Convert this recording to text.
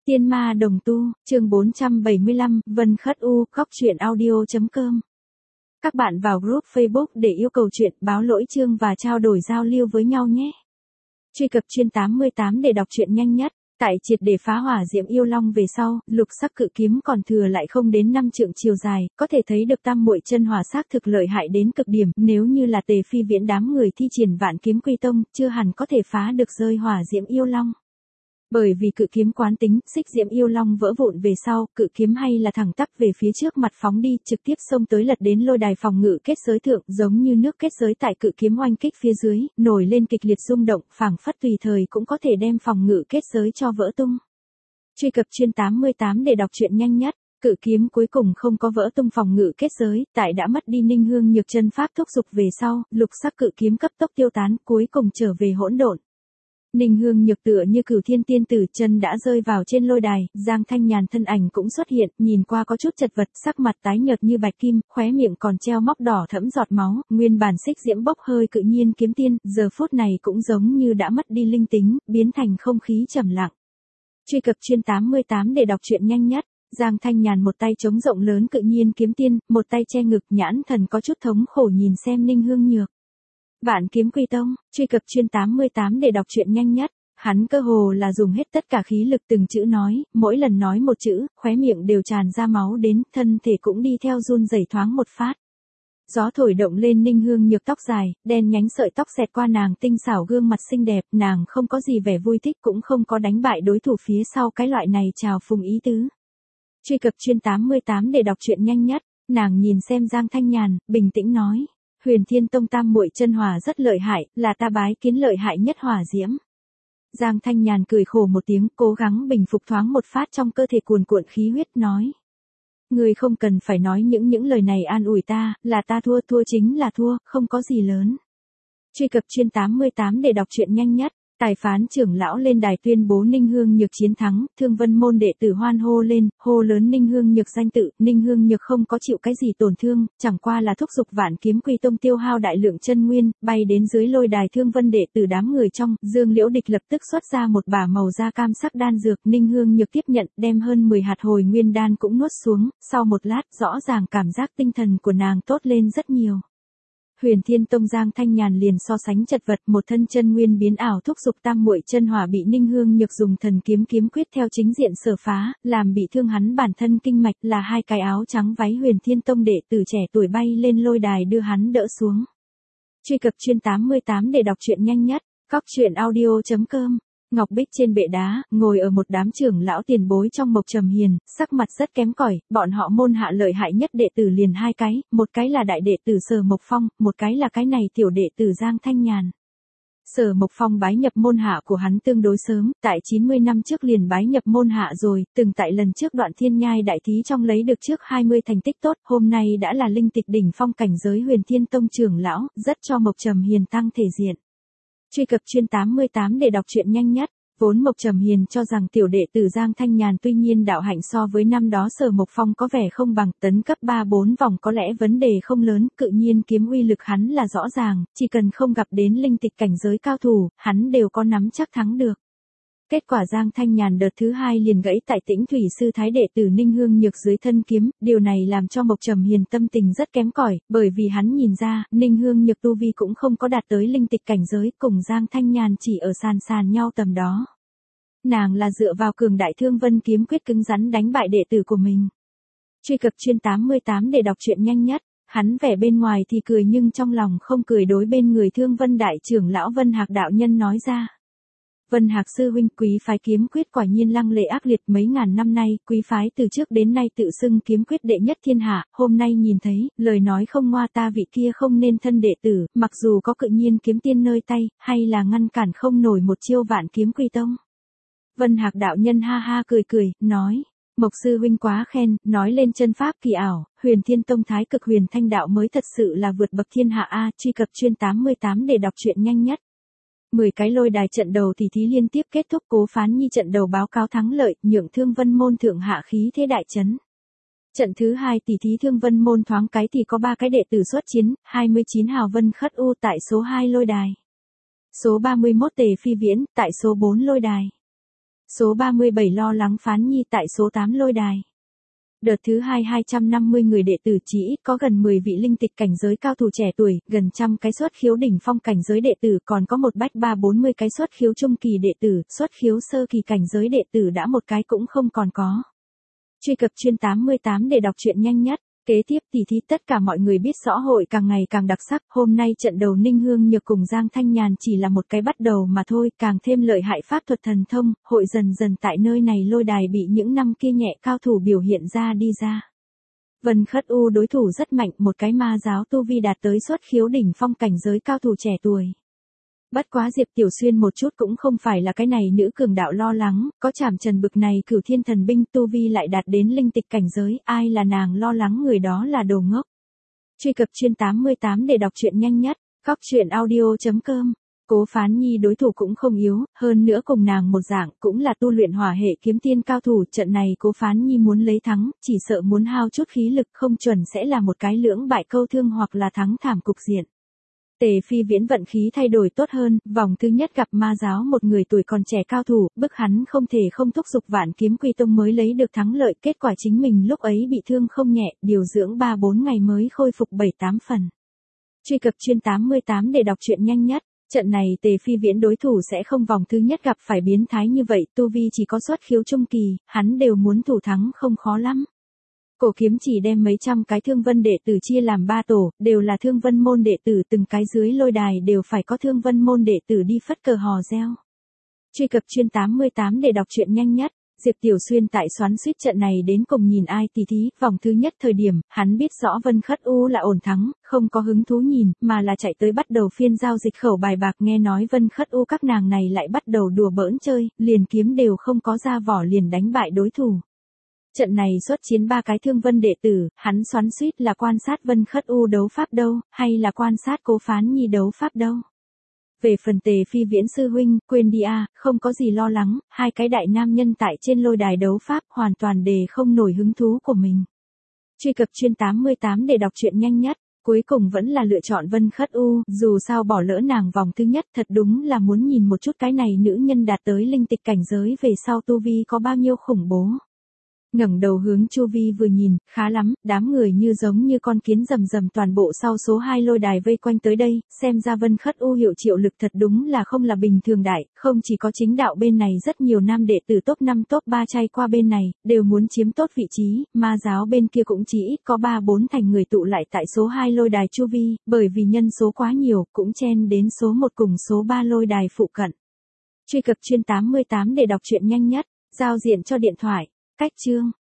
Tiên ma đồng tu, chương 475, Vân Khất U, Góc truyện audio.com. Các bạn vào group Facebook để yêu cầu chuyện, báo lỗi chương và trao đổi giao lưu với nhau nhé. Truy cập chuyên 88 để đọc truyện nhanh nhất. Tại triệt để phá hỏa diễm yêu long về sau, lục sắc cự kiếm còn thừa lại không đến 5 trượng chiều dài, có thể thấy được tam muội chân hỏa xác thực lợi hại đến cực điểm, nếu như là Tề Phi Viễn đám người thi triển Vạn Kiếm Quy Tông, chưa hẳn có thể phá được rơi hỏa diễm yêu long. Bởi vì cự kiếm quán tính, xích diễm yêu long vỡ vụn về sau, cự kiếm hay là thẳng tắp về phía trước mặt phóng đi, trực tiếp xông tới lật đến lôi đài phòng ngự kết giới thượng, giống như nước kết giới tại cự kiếm oanh kích phía dưới, nổi lên kịch liệt rung động, phảng phất tùy thời cũng có thể đem phòng ngự kết giới cho vỡ tung. Truy cập chuyên 88 để đọc truyện nhanh nhất. Cự kiếm cuối cùng không có vỡ tung phòng ngự kết giới, tại đã mất đi Ninh Hương Nhược chân pháp thúc dục về sau, lục sắc cự kiếm cấp tốc tiêu tán, cuối cùng trở về hỗn độn. Ninh Hương Nhược tựa như cửu thiên tiên tử, chân đã rơi vào trên lôi đài, Giang Thanh Nhàn thân ảnh cũng xuất hiện, nhìn qua có chút chật vật, sắc mặt tái nhợt như bạch kim, khóe miệng còn treo móc đỏ thẫm giọt máu, nguyên bản xích diễm bốc hơi cự nhiên kiếm tiên, giờ phút này cũng giống như đã mất đi linh tính, biến thành không khí trầm lặng. Truy cập chuyên 88 để đọc truyện nhanh nhất. Giang Thanh Nhàn một tay chống rộng lớn cự nhiên kiếm tiên, một tay che ngực, nhãn thần có chút thống khổ nhìn xem Ninh Hương Nhược. Vạn Kiếm Quy Tông, truy cập chuyên 88 để đọc truyện nhanh nhất. Hắn cơ hồ là dùng hết tất cả khí lực từng chữ nói, mỗi lần nói một chữ, khóe miệng đều tràn ra máu đến, thân thể cũng đi theo run rẩy thoáng một phát. Gió thổi động lên Ninh Hương Nhược tóc dài, đen nhánh sợi tóc xẹt qua nàng tinh xảo gương mặt xinh đẹp, nàng không có gì vẻ vui thích cũng không có đánh bại đối thủ phía sau cái loại này trào phúng ý tứ. Truy cập chuyên 88 để đọc truyện nhanh nhất. Nàng nhìn xem Giang Thanh Nhàn, bình tĩnh nói. Huyền Thiên Tông tam muội chân hỏa rất lợi hại, là ta bái kiến lợi hại nhất hỏa diễm. Giang Thanh Nhàn cười khổ một tiếng, cố gắng bình phục thoáng một phát trong cơ thể cuồn cuộn khí huyết, nói. Ngươi không cần phải nói những lời này an ủi ta, là ta thua chính là thua, không có gì lớn. Truy cập chuyên 88 để đọc truyện nhanh nhất. Tài phán trưởng lão lên đài tuyên bố Ninh Hương Nhược chiến thắng, Thương Vân môn đệ tử hoan hô lên, hô lớn Ninh Hương Nhược danh tự, Ninh Hương Nhược không có chịu cái gì tổn thương, chẳng qua là thúc giục Vạn Kiếm Quy Tông tiêu hao đại lượng chân nguyên, bay đến dưới lôi đài Thương Vân đệ tử đám người trong, Dương Liễu Địch lập tức xuất ra một bả màu da cam sắc đan dược, Ninh Hương Nhược tiếp nhận, đem hơn 10 hạt hồi nguyên đan cũng nuốt xuống, sau một lát, rõ ràng cảm giác tinh thần của nàng tốt lên rất nhiều. Huyền Thiên Tông Giang Thanh Nhàn liền so sánh chật vật, một thân chân nguyên biến ảo thúc giục tam muội chân hỏa bị Ninh Hương Nhược dùng thần kiếm kiếm quyết theo chính diện sở phá, làm bị thương hắn bản thân kinh mạch, là hai cái áo trắng váy Huyền Thiên Tông đệ tử trẻ tuổi bay lên lôi đài đưa hắn đỡ xuống. Truy cập chuyên 88 để đọc truyện nhanh nhất. Góc truyện audio.com. Ngọc Bích trên bệ đá, ngồi ở một đám trưởng lão tiền bối trong Mộc Trầm Hiền, sắc mặt rất kém cỏi, bọn họ môn hạ lợi hại nhất đệ tử liền hai cái, một cái là đại đệ tử Sở Mộc Phong, một cái là cái này tiểu đệ tử Giang Thanh Nhàn. Sở Mộc Phong bái nhập môn hạ của hắn tương đối sớm, tại 90 năm trước liền bái nhập môn hạ rồi, từng tại lần trước Đoạn Thiên Nhai đại thí trong lấy được trước 20 thành tích tốt, hôm nay đã là linh tịch đỉnh phong cảnh giới Huyền Thiên Tông trưởng lão, rất cho Mộc Trầm Hiền tăng thể diện. Truy cập chuyên 88 để đọc truyện nhanh nhất. Vốn Mộc Trầm Hiền cho rằng tiểu đệ tử Giang Thanh Nhàn tuy nhiên đạo hạnh so với năm đó Sở Mộc Phong có vẻ không bằng, tấn cấp 3-4 vòng có lẽ vấn đề không lớn, cự nhiên kiếm uy lực hắn là rõ ràng, chỉ cần không gặp đến linh tịch cảnh giới cao thủ, hắn đều có nắm chắc thắng được. Kết quả Giang Thanh Nhàn đợt thứ hai liền gãy tại Tĩnh Thủy sư thái đệ tử Ninh Hương Nhược dưới thân kiếm, điều này làm cho Mộc Trầm Hiền tâm tình rất kém cỏi, bởi vì hắn nhìn ra, Ninh Hương Nhược tu vi cũng không có đạt tới linh tịch cảnh giới, cùng Giang Thanh Nhàn chỉ ở sàn nhau tầm đó. Nàng là dựa vào cường đại Thương Vân kiếm quyết cứng rắn đánh bại đệ tử của mình. Truy cập chuyên 88 để đọc truyện nhanh nhất. Hắn vẻ bên ngoài thì cười nhưng trong lòng không cười, đối bên người Thương Vân đại trưởng lão Vân Hạc đạo nhân nói ra. Vân Hạc sư huynh, quý phái kiếm quyết quả nhiên lăng lệ ác liệt, mấy ngàn năm nay, quý phái từ trước đến nay tự xưng kiếm quyết đệ nhất thiên hạ, hôm nay nhìn thấy, lời nói không ngoa ta vị kia không nên thân đệ tử, mặc dù có cự nhiên kiếm tiên nơi tay, hay là ngăn cản không nổi một chiêu Vạn Kiếm Quy Tông. Vân Hạc đạo nhân ha ha cười, nói. Mộc sư huynh quá khen, nói lên chân pháp kỳ ảo, Huyền Thiên Tông Thái Cực Huyền Thanh đạo mới thật sự là vượt bậc thiên hạ a. Truy cập chuyên 88 để đọc truyện nhanh nhất. 10 cái lôi đài trận đầu tỷ thí liên tiếp kết thúc, Cố Phán Nhi trận đầu báo cáo thắng lợi, nhượng Thương Vân môn thượng hạ khí thế đại chấn. Trận thứ hai tỷ thí Thương Vân môn thoáng cái thì có 3 cái đệ tử xuất chiến, 29 hào Vân Khất U tại số 2 lôi đài. Số 31 Tề Phi Viễn tại số 4 lôi đài. Số 37 lo lắng Phán Nhi tại số 8 lôi đài. Đợt thứ 250 người đệ tử chỉ ít có gần 10 vị linh tịch cảnh giới cao thủ trẻ tuổi, gần trăm cái xuất khiếu đỉnh phong cảnh giới đệ tử, còn có một bách 340 cái xuất khiếu trung kỳ đệ tử, xuất khiếu sơ kỳ cảnh giới đệ tử đã một cái cũng không còn có. Truy cập chuyên 88 để đọc truyện nhanh nhất. Kế tiếp tỉ thí tất cả mọi người biết rõ hội càng ngày càng đặc sắc, hôm nay trận đầu Ninh Hương Nhược cùng Giang Thanh Nhàn chỉ là một cái bắt đầu mà thôi, càng thêm lợi hại pháp thuật thần thông, hội dần dần tại nơi này lôi đài bị những năm kia nhẹ cao thủ biểu hiện ra đi ra. Vân Khất U đối thủ rất mạnh, một cái ma giáo tu vi đạt tới xuất khiếu đỉnh phong cảnh giới cao thủ trẻ tuổi. Bất quá Diệp Tiểu Xuyên một chút cũng không phải là cái này nữ cường đạo lo lắng, có Trảm Trần bực này cửu thiên thần binh tu vi lại đạt đến linh tịch cảnh giới, ai là nàng lo lắng người đó là đồ ngốc. Truy cập chuyên 88 để đọc truyện nhanh nhất, góc truyện audio.com. Cố Phán Nhi đối thủ cũng không yếu, hơn nữa cùng nàng một dạng, cũng là tu luyện hỏa hệ kiếm tiên cao thủ, trận này Cố Phán Nhi muốn lấy thắng, chỉ sợ muốn hao chút khí lực, không chuẩn sẽ là một cái lưỡng bại câu thương hoặc là thắng thảm cục diện. Tề Phi Viễn vận khí thay đổi tốt hơn, vòng thứ nhất gặp ma giáo một người tuổi còn trẻ cao thủ, bức hắn không thể không thúc giục Vạn Kiếm Quy Tông mới lấy được thắng lợi, kết quả chính mình lúc ấy bị thương không nhẹ, điều dưỡng 3-4 ngày mới khôi phục 7-8 phần. Truy cập chuyên 88 để đọc truyện nhanh nhất, trận này Tề Phi Viễn đối thủ sẽ không vòng thứ nhất gặp phải biến thái như vậy, tu vi chỉ có xuất khiếu trung kỳ, hắn đều muốn thủ thắng không khó lắm. Cổ Kiếm chỉ đem mấy trăm cái thương vân đệ tử chia làm 3 tổ, đều là thương vân môn đệ tử, từng cái dưới lôi đài đều phải có thương vân môn đệ tử đi phất cờ hò reo. Truy cập chuyên 88 để đọc truyện nhanh nhất, Diệp Tiểu Xuyên tại xoắn xuýt trận này đến cùng nhìn ai tỉ thí, vòng thứ nhất thời điểm, hắn biết rõ Vân Khất U là ổn thắng, không có hứng thú nhìn, mà là chạy tới bắt đầu phiên giao dịch khẩu bài bạc, nghe nói Vân Khất U các nàng này lại bắt đầu đùa bỡn chơi, liền kiếm đều không có ra vỏ liền đánh bại đối thủ. Trận này xuất chiến 3 cái thương vân đệ tử, hắn xoắn xuýt là quan sát Vân Khất U đấu pháp đâu, hay là quan sát Cố Phán Nhi đấu pháp đâu. Về phần Tề Phi Viễn sư huynh, quên đi a, không có gì lo lắng, hai cái đại nam nhân tại trên lôi đài đấu pháp hoàn toàn đề không nổi hứng thú của mình. Truy cập chuyên 88 để đọc truyện nhanh nhất, cuối cùng vẫn là lựa chọn Vân Khất U, dù sao bỏ lỡ nàng vòng thứ nhất thật đúng là muốn nhìn một chút cái này nữ nhân đạt tới linh tịch cảnh giới về sau tu vi có bao nhiêu khủng bố. Ngẩng đầu hướng chu vi vừa nhìn, khá lắm, đám người như giống như con kiến rầm rầm toàn bộ sau số 2 lôi đài vây quanh tới đây, xem ra Vân Khất U hiệu triệu lực thật đúng là không là bình thường đại, không chỉ có chính đạo bên này rất nhiều nam đệ tử top 5 top 3 chay qua bên này, đều muốn chiếm tốt vị trí, ma giáo bên kia cũng chỉ ít có 3-4 thành người tụ lại tại số 2 lôi đài chu vi, bởi vì nhân số quá nhiều, cũng chen đến số 1 cùng số 3 lôi đài phụ cận. Truy cập chuyên 88 để đọc truyện nhanh nhất, giao diện cho điện thoại. Cách chương